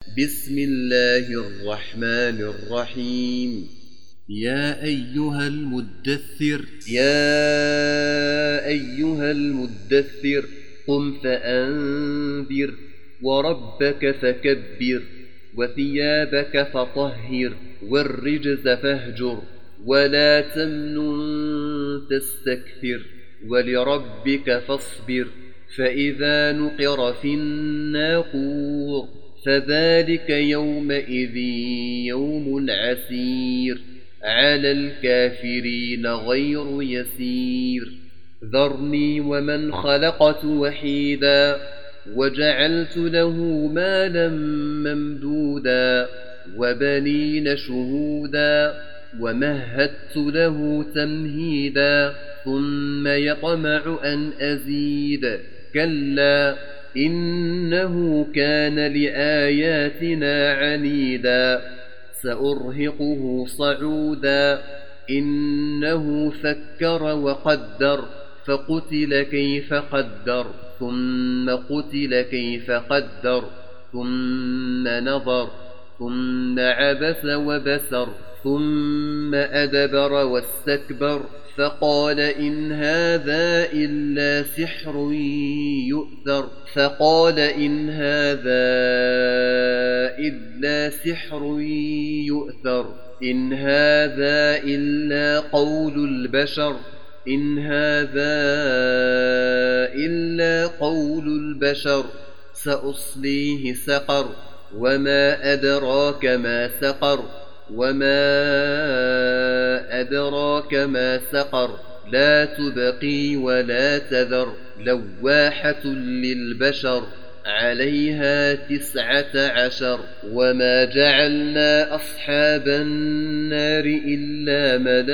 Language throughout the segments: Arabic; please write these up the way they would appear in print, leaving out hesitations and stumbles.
بسم الله الرحمن الرحيم. يا أيها المدثر قم فأنذر وربك فكبر وثيابك فطهر والرجز فاهجر ولا تمنن تستكثر ولربك فاصبر. فإذا نقر في الناقور فذلك يومئذ يوم عسير على الكافرين غير يسير. ذرني ومن خلقت وحيدا وجعلت له مالا ممدودا وبنين شهودا ومهدت له تمهيدا ثم يطمع أن أزيد كلا إنه كان لآياتنا عنيدا سأرهقه صعودا إنه فكر وقدر فقتل كيف قدر ثم قتل كيف قدر ثم نظر ثم عبس وبسر ثم أدبر واستكبر فقال إن هذا إلا سحر يؤثر إن هذا إلا قول البشر سأصليه سقر وما أدراك ما سقر لا تبقي ولا تذر لواحة للبشر عليها 19. وما جعلنا أصحاب النار إلا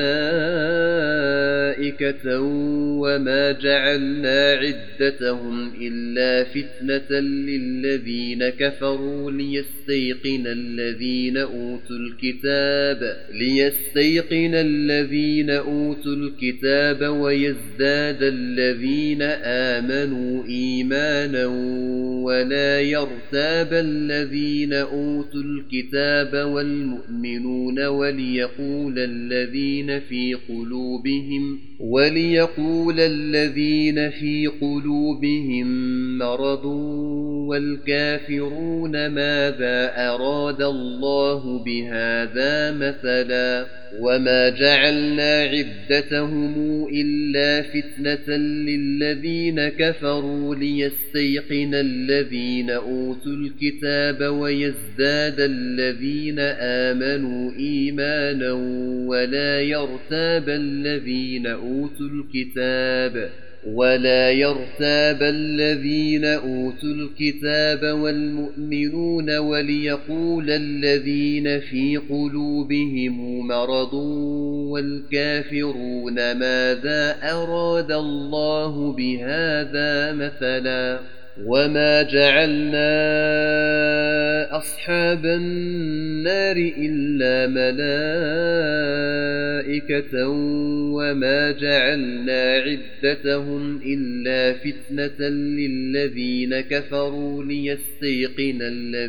ملائكة وما جعلنا عدتهم إلا فتنة للذين كفروا ليستيقن الذين أوتوا الكتاب ويزداد الذين آمنوا إيمانا ولا يرتاب الذين أوتوا الكتاب والمؤمنون وليقول الذين في قلوبهم مرض والكافرون ماذا أراد الله بهذا مثلا. وما جعلنا عدتهم إلا فتنة للذين كفروا ليستيقن الذين أوتوا الكتاب ويزداد الذين آمنوا إيمانا ولا يرتاب الذين أوتوا الكتاب والمؤمنون وليقول الذين في قلوبهم مرض والكافرون ماذا أراد الله بهذا مثلا. وما جعلنا أصحاب النار إلا ملائكة وما جعلنا عدتهم إلا فتنة للذين كفروا ليستيقن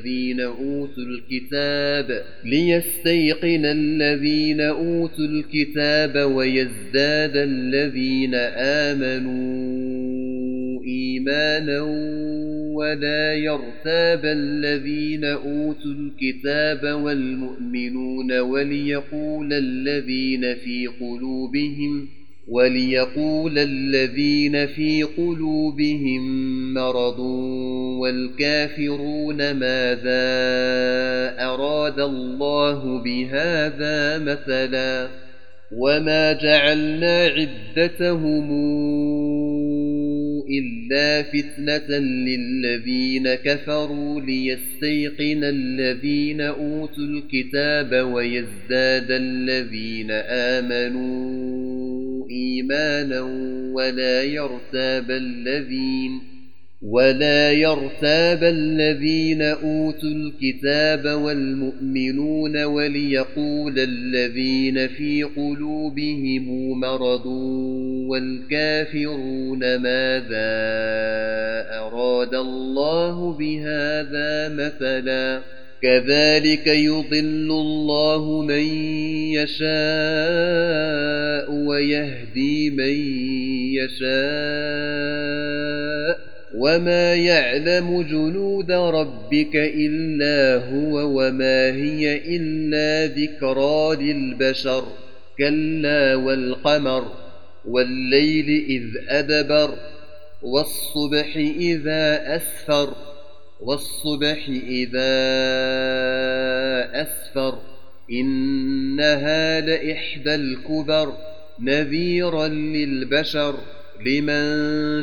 الذين أوتوا الكتاب ويزداد الذين آمنوا إيمانا ولا يرتاب الذين أوتوا الكتاب والمؤمنون وليقول الذين في قلوبهم مرض والكافرون ماذا أراد الله بهذا مثلا. وما جعلنا عدتهم إلا فتنة للذين كفروا ليستيقن الذين أوتوا الكتاب ويزداد الذين آمنوا إيمانا ولا يرتاب الذين أوتوا الكتاب والمؤمنون وليقول الذين في قلوبهم مرض والكافرون ماذا أراد الله بهذا مثلا. كذلك يضل الله من يشاء ويهدي من يشاء وما يعلم جنود ربك إلا هو وما هي إلا ذكرى للبشر كلا والقمر والليل إذ أدبر والصبح إذا أسفر إنها لإحدى الكبر نذيرا للبشر لمن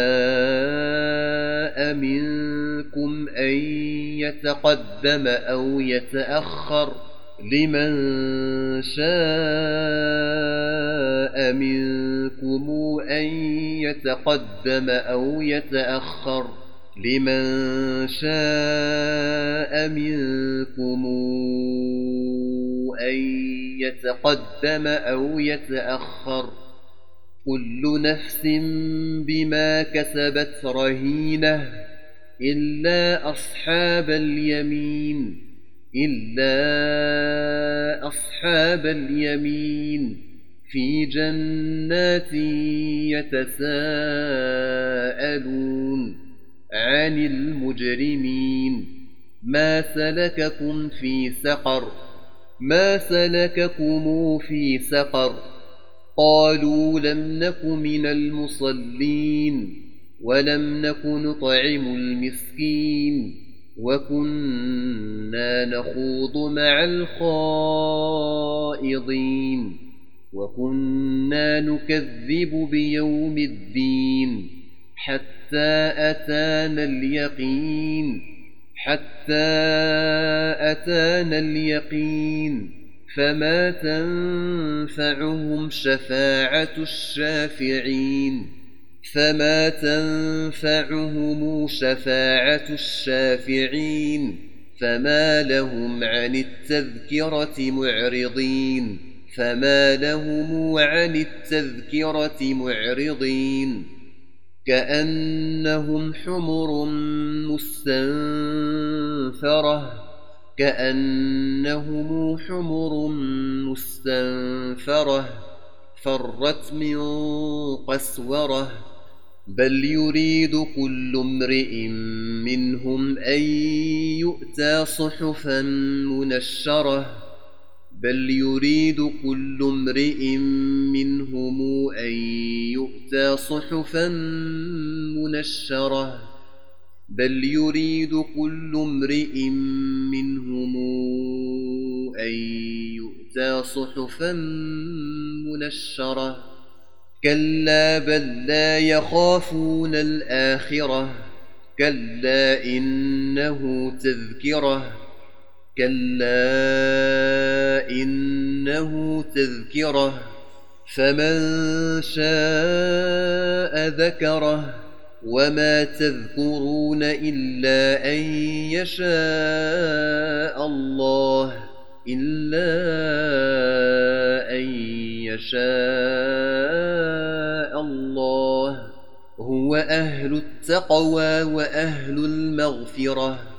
شاء منكم أن يتقدم أو يتأخر كل نفس بما كسبت رهينة إلا أصحاب اليمين في جنات يتساءلون عن المجرمين ما سلككم في سقر قالوا لم نك من المصلين ولم نك نطعم المسكين وكنا نخوض مع الخائضين وكنا نكذب بيوم الدين حتى أتانا اليقين فما تنفعهم شفاعة الشافعين فما لهم عن التذكرة معرضين كأنهم حمر مستنفرة فرت من قسورة بل يريد كل امرئ منهم أن يؤتى صحفا منشرة كلا بل لا يخافون الآخرة كلا إنه تذكرة فمن شاء ذكره وما تذكرون إلا أن يشاء الله هو أهل التقوى وأهل المغفرة